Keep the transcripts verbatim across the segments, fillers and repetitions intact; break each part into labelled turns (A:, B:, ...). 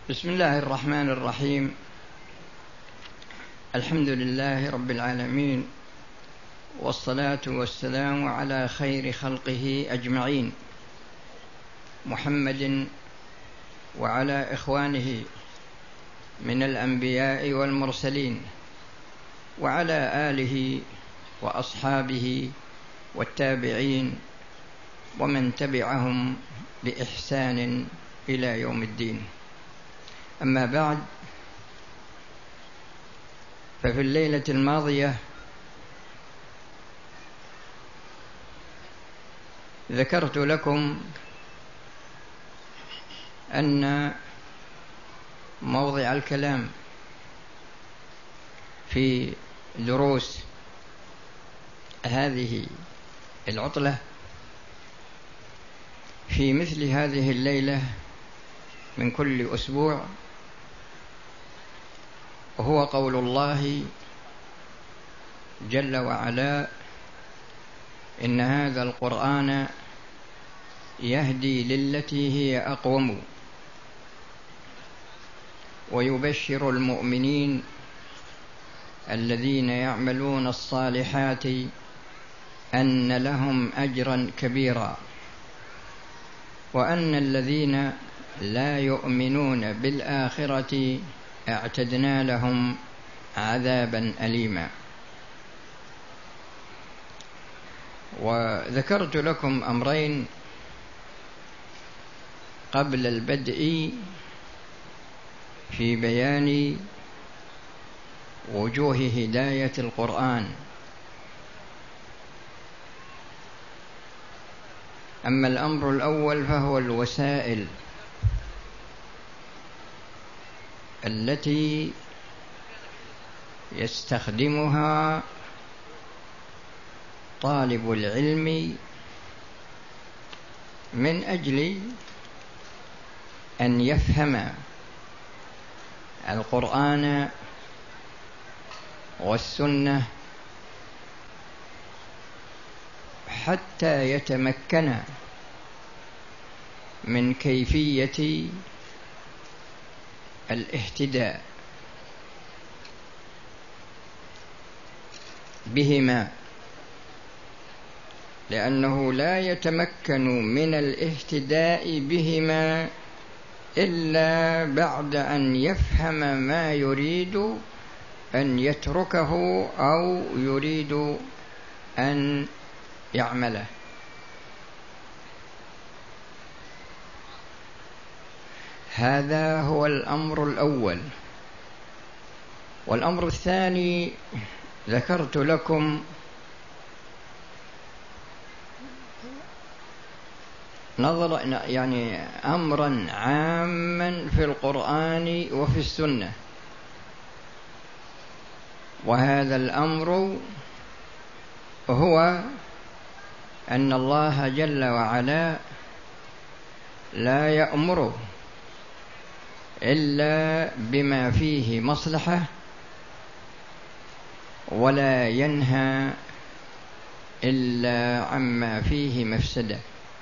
A: بسم الله الرحمن الرحيم. الحمد لله رب العالمين، والصلاة والسلام على خير خلقه أجمعين، محمد وعلى إخوانه من الأنبياء والمرسلين، وعلى آله وأصحابه والتابعين ومن تبعهم بإحسان إلى يوم الدين. أما بعد، ففي الليلة الماضية ذكرت لكم أن موضع الكلام في دروس هذه العطلة في مثل هذه الليلة من كل أسبوع وهو قول الله جل وعلا: إن هذا القرآن يهدي للتي هي أقوم ويبشر المؤمنين الذين يعملون الصالحات أن لهم أجرا كبيرا، وأن الذين لا يؤمنون بالآخرة اعتدنا لهم عذابا أليما. وذكرت لكم أمرين قبل البدء في بيان وجوه هداية القرآن. أما الأمر الأول فهو الوسائل التي يستخدمها طالب العلم من أجل أن يفهم القرآن والسنة حتى يتمكن من كيفية الاهتداء بهما، لأنه لا يتمكن من الاهتداء بهما إلا بعد أن يفهم ما يريد أن يتركه أو يريد أن يعمله. هذا هو الأمر الأول. والأمر الثاني ذكرت لكم نظر يعني أمرا عاما في القرآن وفي السنة، وهذا الأمر هو أن الله جل وعلا لا يأمر إلا بما فيه مصلحة، ولا ينهى إلا عما فيه مفسدة.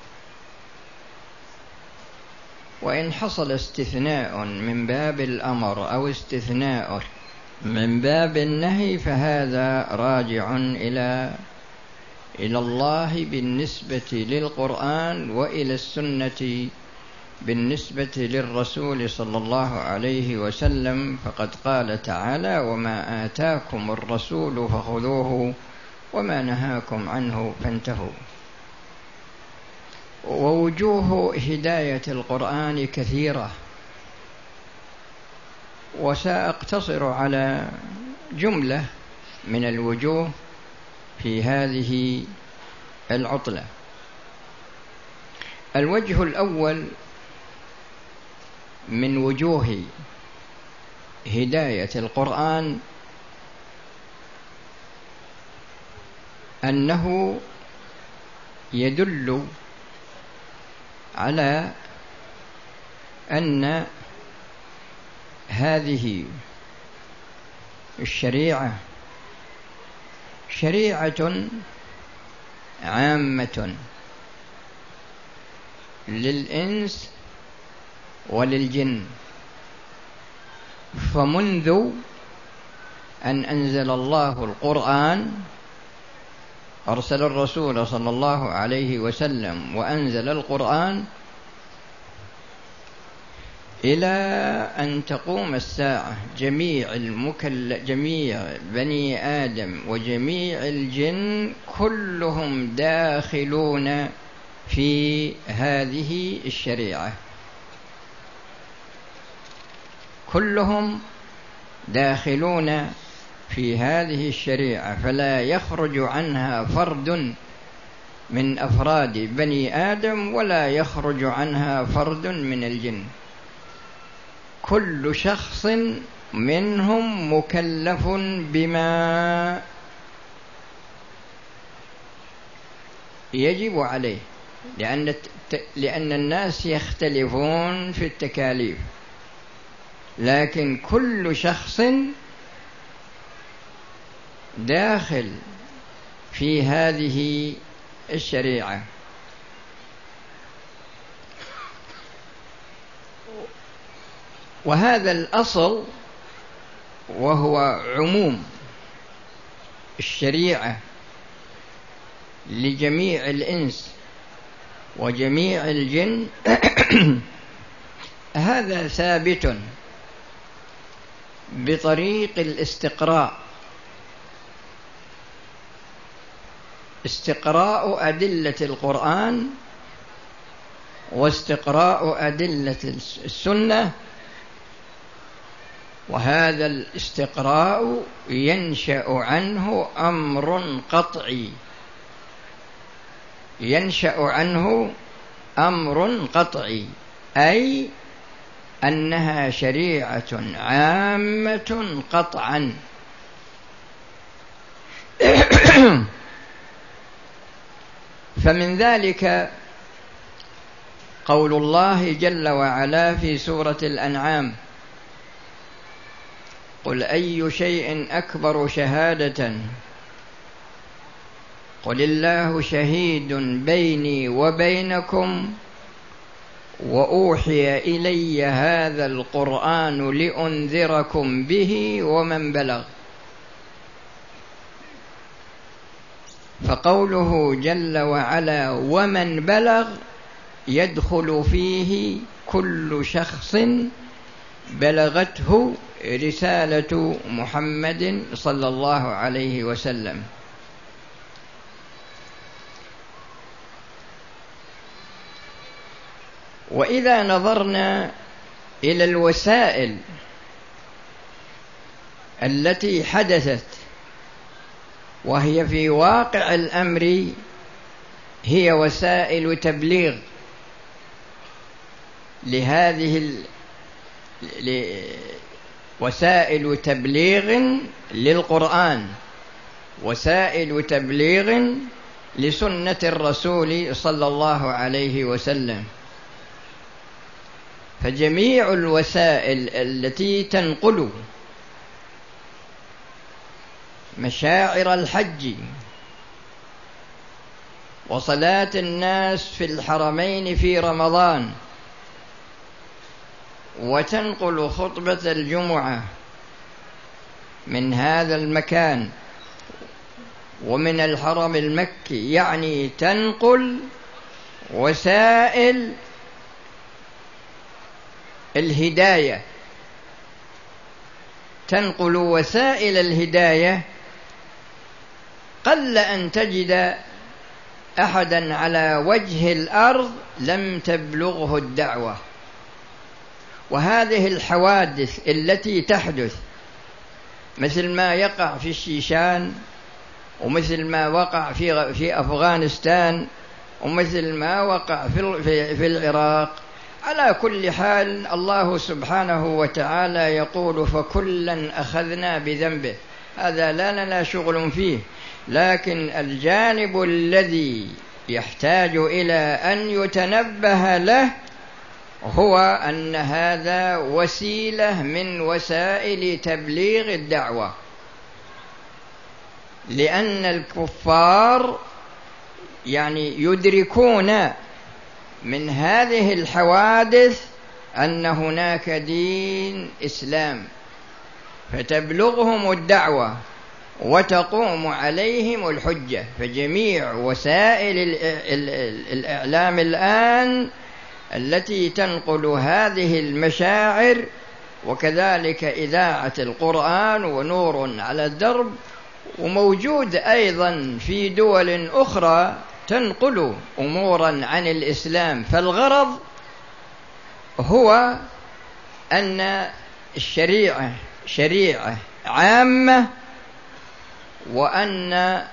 A: وإن حصل استثناء من باب الأمر أو استثناء من باب النهي فهذا راجع إلى إلى الله بالنسبة للقرآن، وإلى السنة بالنسبة للرسول صلى الله عليه وسلم، فقد قال تعالى: وما آتاكم الرسول فخذوه وما نهاكم عنه فانتهوا. ووجوه هداية القرآن كثيرة، وسأقتصر على جملة من الوجوه في هذه العطلة. الوجه الأول من وجوه هداية القرآن أنه يدل على أن هذه الشريعة شريعة عامة للإنس وللجن، فمنذ أن أنزل الله القرآن أرسل الرسول صلى الله عليه وسلم وأنزل القرآن إلى أن تقوم الساعة جميع المكل جميع بني آدم وجميع الجن كلهم داخلون في هذه الشريعة، كلهم داخلون في هذه الشريعة، فلا يخرج عنها فرد من أفراد بني آدم ولا يخرج عنها فرد من الجن، كل شخص منهم مكلف بما يجب عليه، لأن لأن الناس يختلفون في التكاليف، لكن كل شخص داخل في هذه الشريعة. وهذا الأصل وهو عموم الشريعة لجميع الإنس وجميع الجن هذا ثابت بطريق الاستقراء، استقراء أدلة القرآن واستقراء أدلة السنة، وهذا الاستقراء ينشأ عنه أمر قطعي، ينشأ عنه أمر قطعي، أي أنها شريعة عامة قطعا. فمن ذلك قول الله جل وعلا في سورة الأنعام: قل أي شيء أكبر شهادة قل الله شهيد بيني وبينكم وأوحي إلي هذا القرآن لأنذركم به ومن بلغ. فقوله جل وعلا ومن بلغ يدخل فيه كل شخص بلغته رسالة محمد صلى الله عليه وسلم. وإذا نظرنا إلى الوسائل التي حدثت وهي في واقع الأمر هي وسائل تبليغ لهذه ال... ل... وسائل تبليغ للقرآن، وسائل تبليغ لسنة الرسول صلى الله عليه وسلم. فجميع الوسائل التي تنقل مشاعر الحج وصلاة الناس في الحرمين في رمضان، وتنقل خطبة الجمعة من هذا المكان ومن الحرم المكي، يعني تنقل وسائل الهداية، تنقل وسائل الهداية. قل أن تجد أحدا على وجه الأرض لم تبلغه الدعوة. وهذه الحوادث التي تحدث مثل ما يقع في الشيشان، ومثل ما وقع في في أفغانستان، ومثل ما وقع في في العراق، على كل حال الله سبحانه وتعالى يقول فكلا أخذنا بذنبه، هذا لا لنا شغل فيه. لكن الجانب الذي يحتاج إلى أن يتنبه له هو أن هذا وسيلة من وسائل تبليغ الدعوة، لأن الكفار يعني يدركون من هذه الحوادث أن هناك دين إسلام، فتبلغهم الدعوة وتقوم عليهم الحجة. فجميع وسائل الإعلام الآن التي تنقل هذه المشاعر، وكذلك إذاعة القرآن ونور على الدرب، وموجود أيضا في دول أخرى تنقل أمورا عن الإسلام. فالغرض هو أن الشريعة شريعة عامة، وأن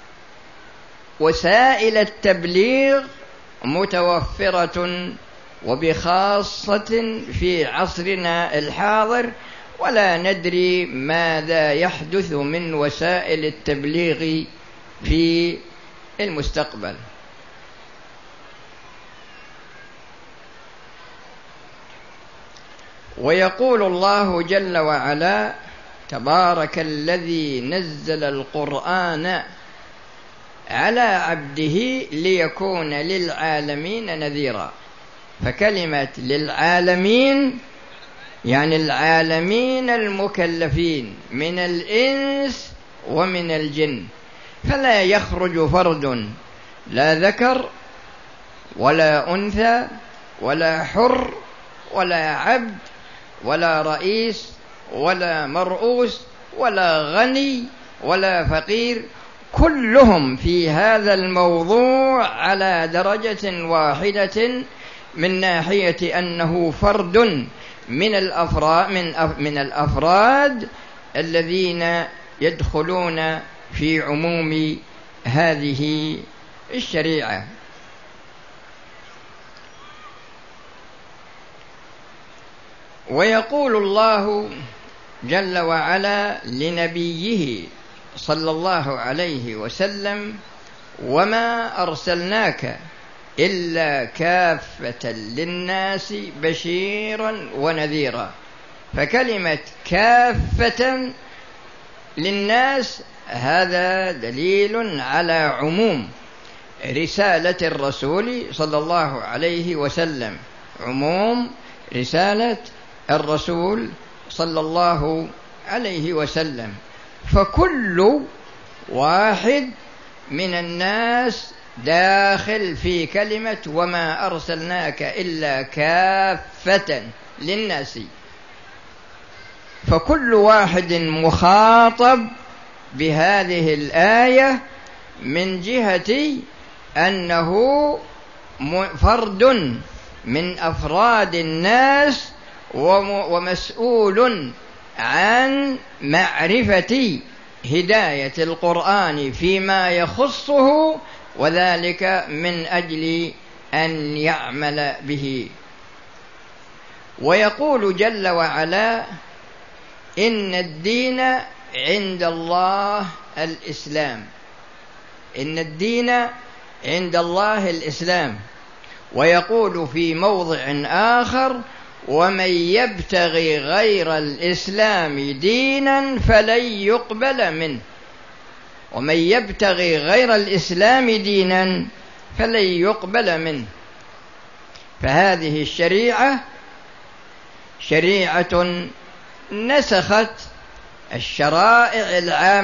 A: وسائل التبليغ متوفرة وبخاصة في عصرنا الحاضر، ولا ندري ماذا يحدث من وسائل التبليغ في المستقبل. ويقول الله جل وعلا: تبارك الذي نزل القرآن على عبده ليكون للعالمين نذيرا. فكلمة للعالمين يعني العالمين المكلفين من الإنس ومن الجن، فلا يخرج فرد لا ذكر ولا أنثى ولا حر ولا عبد ولا رئيس ولا مرؤوس ولا غني ولا فقير، كلهم في هذا الموضوع على درجة واحدة من ناحية أنه فرد من الأفراد من من الأفراد الذين يدخلون في عموم هذه الشريعة. ويقول الله جل وعلا لنبيه صلى الله عليه وسلم: وما أرسلناك إلا كافة للناس بشيرا ونذيرا. فكلمة كافة للناس هذا دليل على عموم رسالة الرسول صلى الله عليه وسلم، عموم رسالة الرسول صلى الله عليه وسلم. فكل واحد من الناس داخل في كلمة وما أرسلناك إلا كافة للناس، فكل واحد مخاطب بهذه الآية من جهة أنه فرد من أفراد الناس ومسؤول عن معرفة هداية القرآن فيما يخصه، وذلك من أجل أن يعمل به. ويقول جل وعلا: إن الدين عند الله الإسلام. إن الدين عند الله الإسلام. ويقول في موضع آخر: ومن يبتغي غير الإسلام دينا فلن يقبل منه. ومن يبتغي غير الإسلام دينا فلن يقبل منه. فهذه الشريعة شريعة نسخت الشرائع العام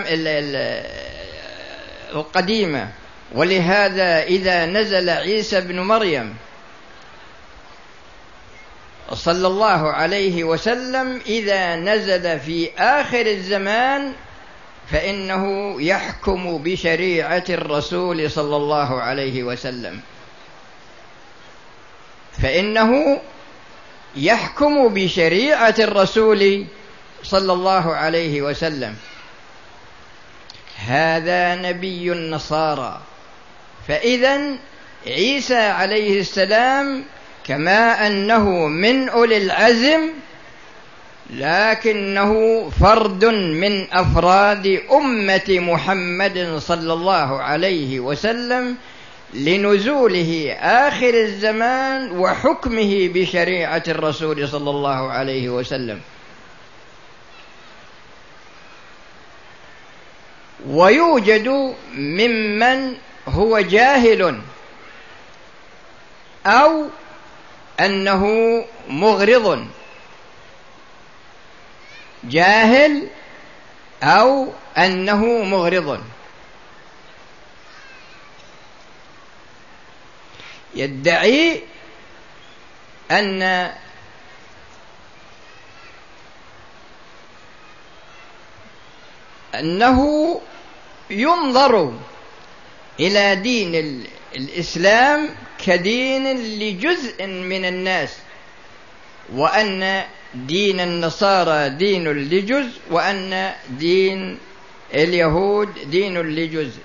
A: القديمة. ولهذا إذا نزل عيسى بن مريم صلى الله عليه وسلم، إذا نزل في آخر الزمان فإنه يحكم بشريعة الرسول صلى الله عليه وسلم، فإنه يحكم بشريعة الرسول صلى الله عليه وسلم. هذا نبي النصارى. فإذن عيسى عليه السلام كما أنه من أولي العزم، لكنه فرد من أفراد أمة محمد صلى الله عليه وسلم لنزوله آخر الزمان وحكمه بشريعة الرسول صلى الله عليه وسلم. ويوجد ممن هو جاهل أو أنه مغرض جاهل أو أنه مغرض. يدعي أن أنه ينظر إلى دين الإسلام كدين لجزء من الناس، وأن دين النصارى دين لجزء، وأن دين اليهود دين لجزء.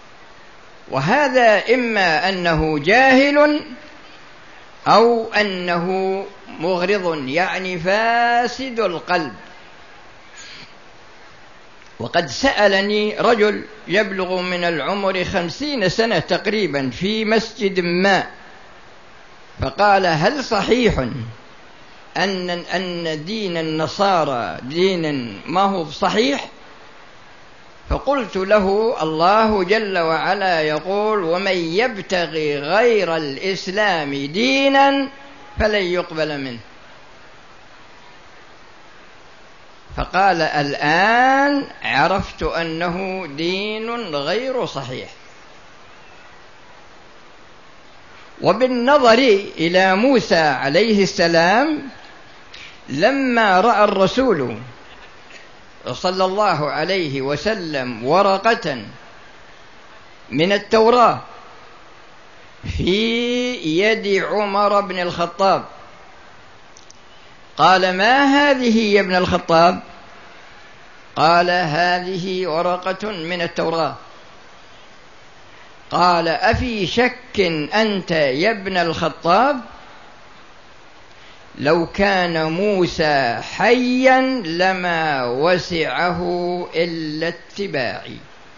A: وهذا إما أنه جاهل أو أنه مغرض، يعني فاسد القلب. وقد سألني رجل يبلغ من العمر خمسين سنة تقريبا في مسجد ما، فقال: هل صحيح أن أن دين النصارى دين ما هو صحيح؟ فقلت له: الله جل وعلا يقول: ومن يبتغي غير الإسلام دينا فلن يقبل منه. فقال: الآن عرفت أنه دين غير صحيح. وبالنظر إلى موسى عليه السلام، لما رأى الرسول صلى الله عليه وسلم ورقة من التوراة في يد عمر بن الخطاب، قال: ما هذه يا ابن الخطاب؟ قال: هذه ورقة من التوراة. قال: أفي شك أنت يا ابن الخطاب؟ لو كان موسى حيا لما وسعه إلا اتباعي.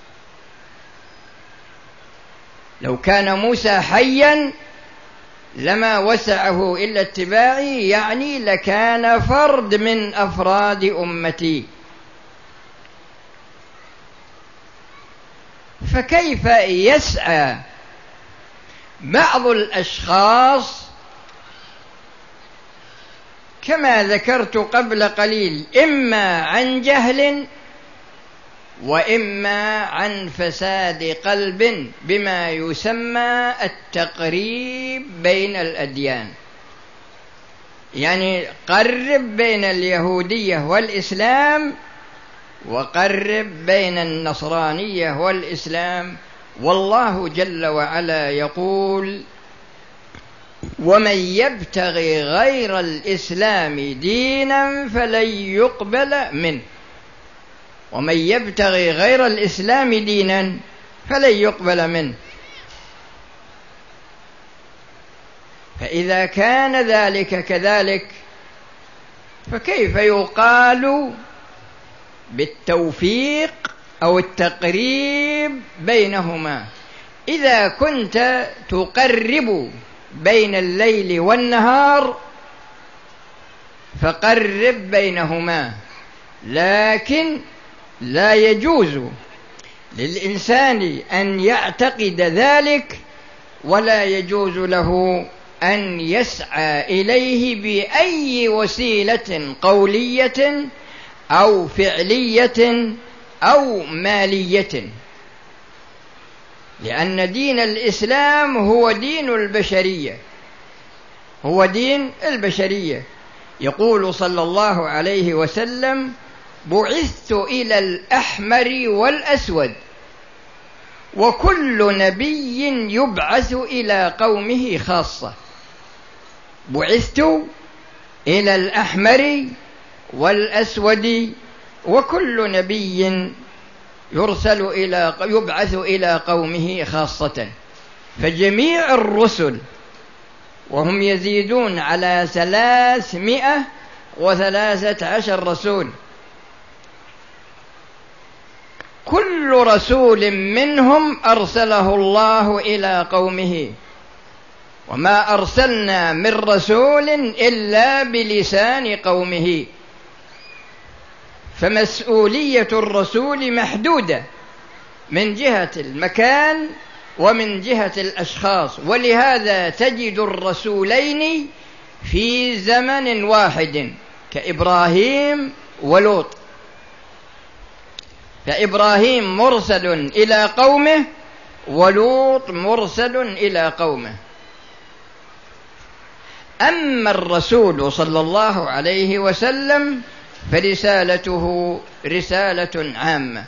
A: لو كان موسى حيا لما وسعه إلا اتباعي، يعني لكان فرد من أفراد أمتي. فكيف يسعى بعض الأشخاص كما ذكرت قبل قليل، إما عن جهل وإما عن فساد قلب، بما يسمى التقريب بين الأديان، يعني قرب بين اليهودية والإسلام وقرب بين النصرانية والإسلام. والله جل وعلا يقول: ومن يبتغي غير الإسلام دينا فلن يقبل منه. ومن يبتغي غير الإسلام دينا فلن يقبل منه. فإذا كان ذلك كذلك، فكيف يقال بالتوفيق أو التقريب بينهما؟ إذا كنت تقرب بين الليل والنهار فقرب بينهما، لكن لا يجوز للإنسان أن يعتقد ذلك، ولا يجوز له أن يسعى إليه بأي وسيلة قولية أو فعلية أو مالية، لأن دين الإسلام هو دين البشرية، هو دين البشرية. يقول صلى الله عليه وسلم: بعثت إلى الأحمر والأسود، وكل نبي يبعث إلى قومه خاصة. بعثت إلى الأحمر والأسود، وكل نبي يرسل إلى يبعث إلى قومه خاصة. فجميع الرسل، وهم يزيدون على ثلاثمائة وثلاثة عشر رسول، كل رسول منهم أرسله الله إلى قومه، وما أرسلنا من رسول إلا بلسان قومه. فمسؤولية الرسول محدودة من جهة المكان ومن جهة الأشخاص، ولهذا تجد الرسولين في زمن واحد كإبراهيم ولوط. فإبراهيم مرسل إلى قومه ولوط مرسل إلى قومه. أما الرسول صلى الله عليه وسلم فرسالته رسالة عامة.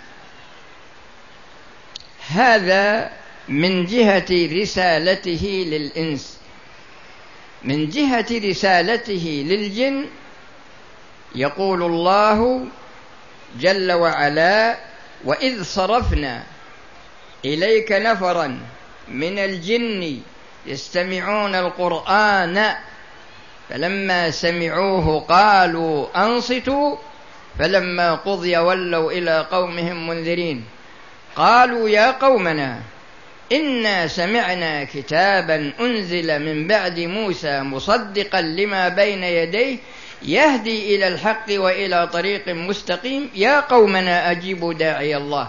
A: هذا من جهة رسالته للإنس. من جهة رسالته للجن يقول الله جل وعلا: وإذ صرفنا إليك نفرا من الجن يستمعون القرآن فلما سمعوه قالوا أنصتوا فلما قضي ولوا إلى قومهم منذرين قالوا يا قومنا إنا سمعنا كتابا أنزل من بعد موسى مصدقا لما بين يديه يهدي إلى الحق وإلى طريق مستقيم يا قومنا أجيبوا داعي الله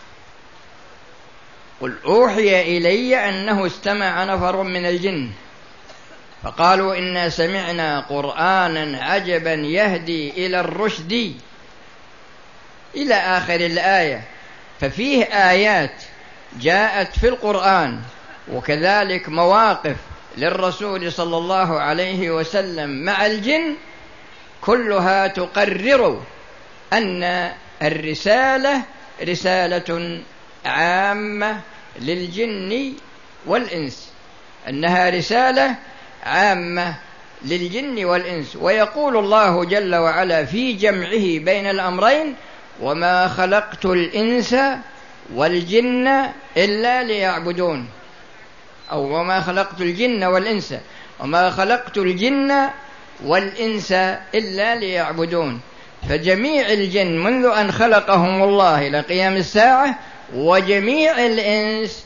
A: قل أوحي إلي أنه استمع نفر من الجن فقالوا إنا سمعنا قرآنا عجبا يهدي إلى الرشد إلى آخر الآية. ففيه آيات جاءت في القرآن وكذلك مواقف للرسول صلى الله عليه وسلم مع الجن كلها تقرر أن الرسالة رسالة عامة للجن والإنس، أنها رسالة عامة للجن والإنس. ويقول الله جل وعلا في جمعه بين الأمرين: وما خلقت الإنس والجن إلا ليعبدون، أو وما خلقت الجن والإنس وما خلقت الجن والإنس إلا ليعبدون. فجميع الجن منذ أن خلقهم الله إلى قيام الساعة، وجميع الإنس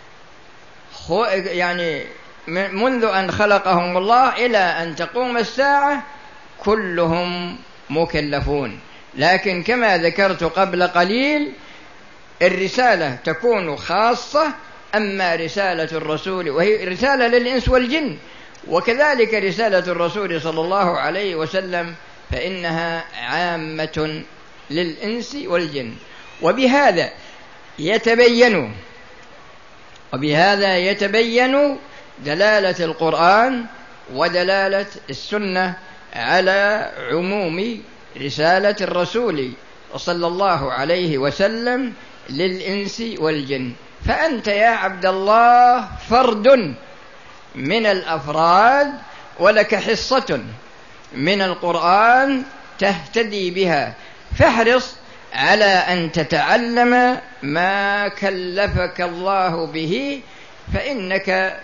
A: يعني منذ أن خلقهم الله إلى أن تقوم الساعة كلهم مكلفون. لكن كما ذكرت قبل قليل الرسالة تكون خاصة، أما رسالة الرسول وهي رسالة للإنس والجن، وكذلك رسالة الرسول صلى الله عليه وسلم فإنها عامة للإنس والجن. وبهذا يتبين وبهذا يتبين دلالة القرآن ودلالة السنة على عموم رسالة الرسول صلى الله عليه وسلم للإنس والجن. فأنت يا عبد الله فرد من الأفراد ولك حصة من القرآن تهتدي بها، فاحرص على أن تتعلم ما كلفك الله به، فإنك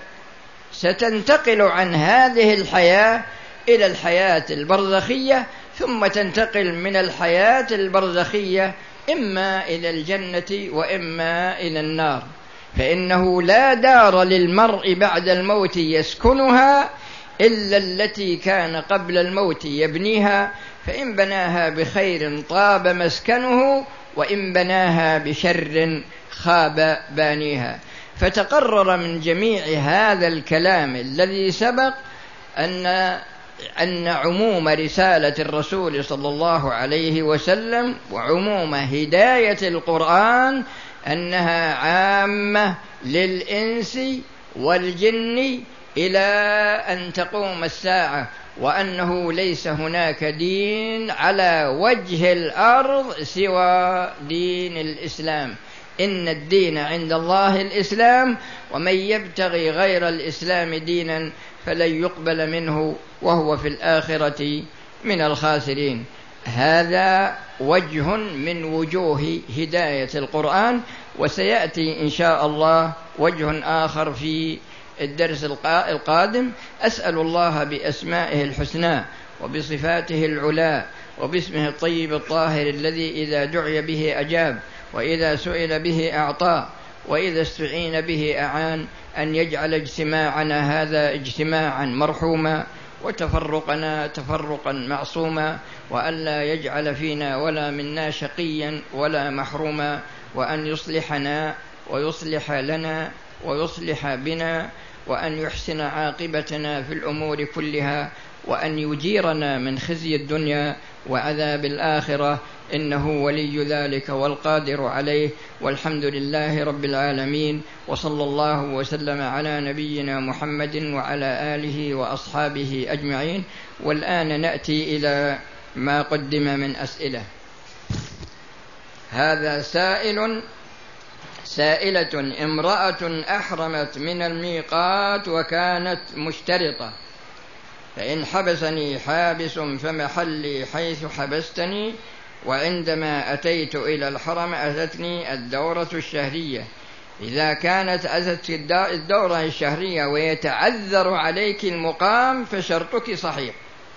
A: ستنتقل عن هذه الحياة إلى الحياة البرزخية، ثم تنتقل من الحياة البرزخية إما إلى الجنة وإما إلى النار. فإنه لا دار للمرء بعد الموت يسكنها إلا التي كان قبل الموت يبنيها، فإن بناها بخير طاب مسكنه وإن بناها بشر خاب بانيها. فتقرر من جميع هذا الكلام الذي سبق أن أن عموم رسالة الرسول صلى الله عليه وسلم وعموم هداية القرآن أنها عامة للإنس والجن إلى أن تقوم الساعة، وأنه ليس هناك دين على وجه الأرض سوى دين الإسلام. إن الدين عند الله الإسلام، ومن يبتغي غير الإسلام دينا فلن يقبل منه وهو في الآخرة من الخاسرين. هذا وجه من وجوه هداية القرآن، وسيأتي إن شاء الله وجه آخر في الدرس القادم. أسأل الله بأسمائه الحسنى وبصفاته العلى وباسمه الطيب الطاهر الذي إذا دعي به أجاب وإذا سئل به أعطى وإذا استعين به أعان، أن يجعل اجتماعنا هذا اجتماعا مرحوما وتفرقنا تفرقا معصوما، وأن لا يجعل فينا ولا منا شقيا ولا محروما، وأن يصلحنا ويصلح لنا ويصلح بنا وأن يحسن عاقبتنا في الأمور كلها، وأن يجيرنا من خزي الدنيا وعذاب الآخرة، إنه ولي ذلك والقادر عليه. والحمد لله رب العالمين، وصلى الله وسلم على نبينا محمد وعلى آله وأصحابه أجمعين. والآن نأتي إلى ما قدم من أسئلة. هذا سائل سائلة: امرأة أحرمت من الميقات وكانت مشترطة، فإن حبسني حابس فمحلي حيث حبستني، وعندما أتيت إلى الحرم أتتني الدورة الشهرية. إذا كانت أتت الدورة الشهرية ويتعذر عليك المقام فشرطك صحيح.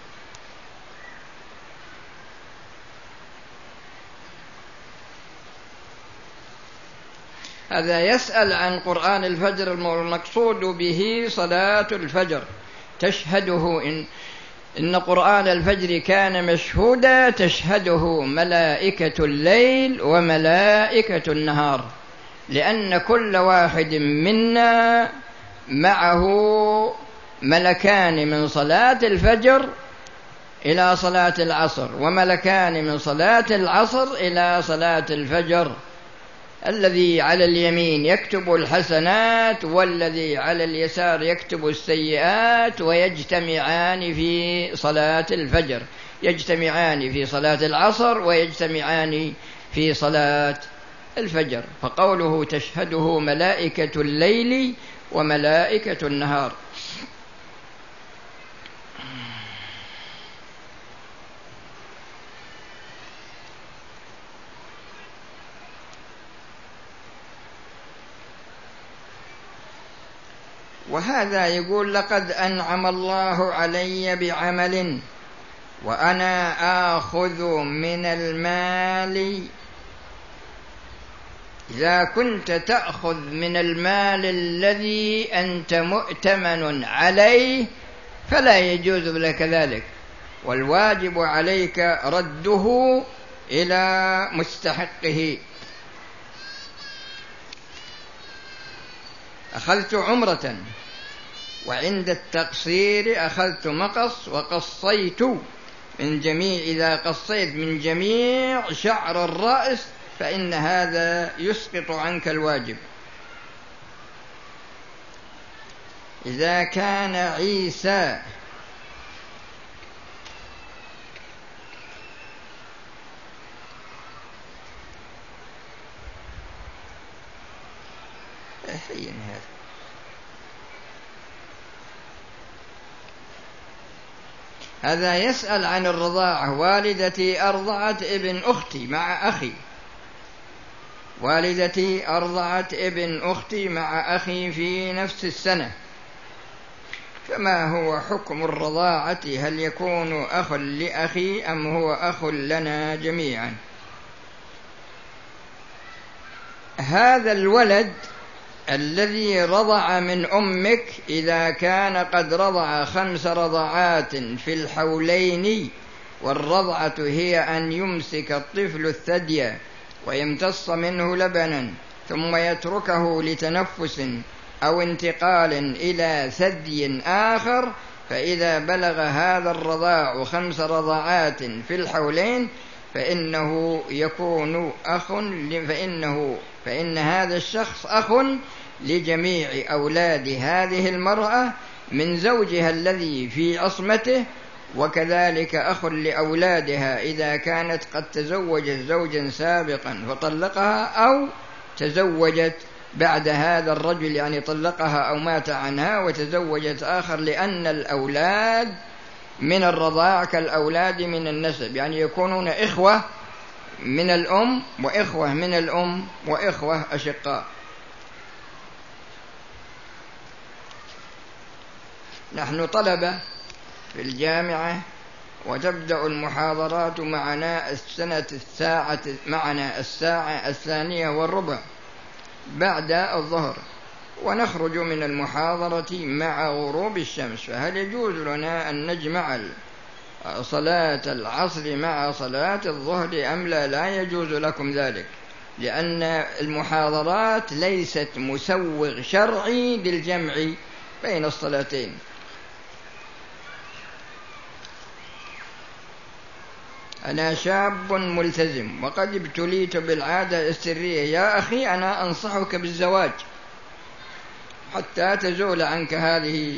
A: هذا يسأل عن قرآن الفجر، المقصود به صلاة الفجر تشهده إن إن قرآن الفجر كان مشهودا تشهده ملائكة الليل وملائكة النهار، لأن كل واحد منا معه ملكان من صلاة الفجر إلى صلاة العصر، وملكان من صلاة العصر إلى صلاة الفجر. الذي على اليمين يكتب الحسنات، والذي على اليسار يكتب السيئات، ويجتمعان في صلاة الفجر، يجتمعان في صلاة العصر ويجتمعان في صلاة الفجر. فقوله تشهده ملائكة الليل وملائكة النهار. وهذا يقول: لقد أنعم الله علي بعمل وأنا آخذ من المال. إذا كنت تأخذ من المال الذي أنت مؤتمن عليه فلا يجوز لك ذلك، والواجب عليك رده إلى مستحقه. أخذت عمرة وعند التقصير أخذت مقص وقصيت من جميع إذا قصيت من جميع شعر الرأس فإن هذا يسقط عنك الواجب. إذا كان عيسى حين هذا هذا يسأل عن الرضاعة. والدتي أرضعت ابن أختي مع أخي والدتي أرضعت ابن أختي مع أخي في نفس السنة، فما هو حكم الرضاعة؟ هل يكون أخ لأخي أم هو أخ لنا جميعا؟ هذا الولد الذي رضع من أمك إذا كان قد رضع خمس رضعات في الحولين، والرضعة هي أن يمسك الطفل الثدي ويمتص منه لبنا ثم يتركه لتنفس أو انتقال إلى ثدي آخر، فإذا بلغ هذا الرضاع خمس رضعات في الحولين فإنه يكون أخ فإنه فإن هذا الشخص أخ لجميع أولاد هذه المرأة من زوجها الذي في عصمته، وكذلك أخ لأولادها إذا كانت قد تزوجت زوجا سابقا فطلقها أو تزوجت بعد هذا الرجل، يعني طلقها أو مات عنها وتزوجت آخر، لأن الأولاد من الرضاع كالأولاد من النسب، يعني يكونون إخوة من الأم وإخوة من الأم وإخوة أشقاء. نحن طلبة في الجامعة وتبدأ المحاضرات معنا السنة الساعة معنا الساعة الثانية والربع بعد الظهر، ونخرج من المحاضرة مع غروب الشمس، فهل يجوز لنا أن نجمع صلاة العصر مع صلاة الظهر أم لا؟ لا يجوز لكم ذلك، لأن المحاضرات ليست مسوغ شرعي للجمع، بين الصلاتين. أنا شاب ملتزم وقد ابتليت بالعادة السرية، يا أخي أنا أنصحك بالزواج حتى تزول عنك هذه.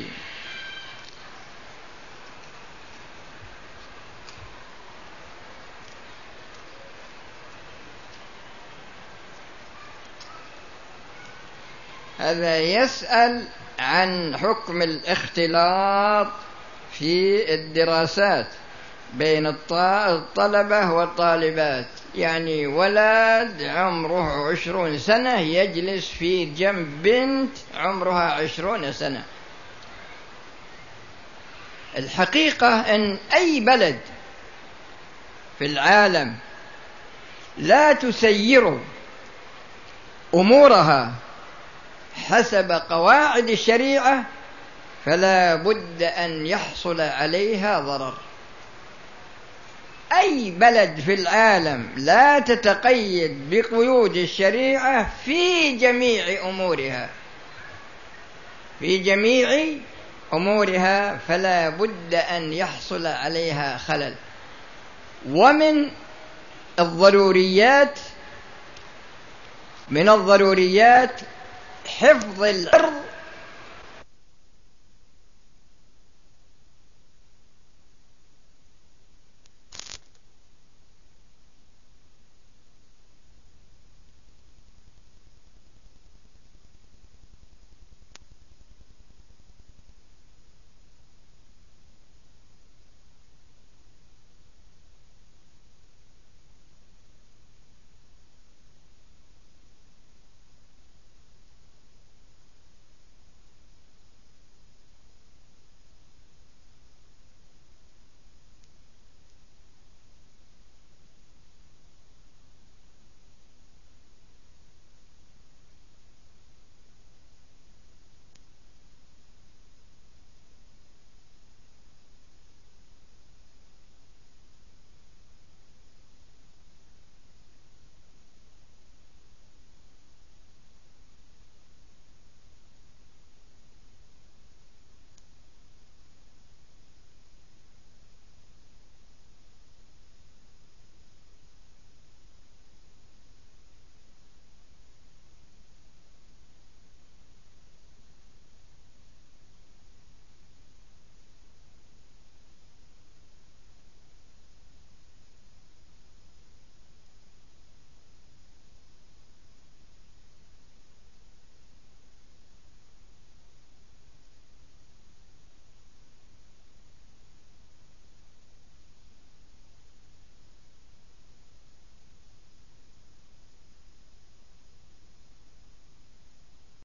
A: هذا يسأل عن حكم الاختلاط في الدراسات بين الطلبة والطالبات، يعني ولد عمره عشرون سنة يجلس في جنب بنت عمرها عشرون سنة. الحقيقة أن أي بلد في العالم لا تسير أمورها حسب قواعد الشريعة فلا بد أن يحصل عليها ضرر. أي بلد في العالم لا تتقيد بقيود الشريعة في جميع أمورها في جميع أمورها فلا بد أن يحصل عليها خلل. ومن الضروريات من الضروريات حفظ العرض